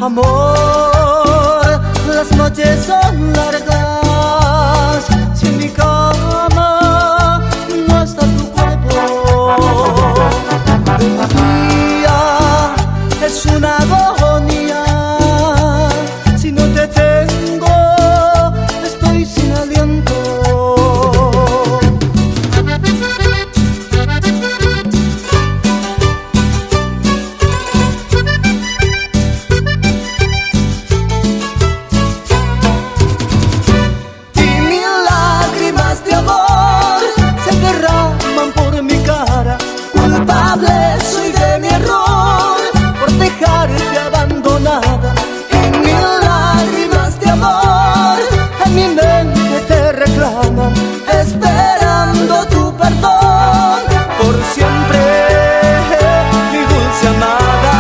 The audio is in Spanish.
Amor, las noches son largas, si en mi cama no está tu cuerpo. El día es una agonía, si no te tengo estoy sin aliento. Soy de mi error por dejarte abandonada. Y mil lágrimas de amor en mi mente te reclaman, esperando tu perdón por siempre, mi dulce amada.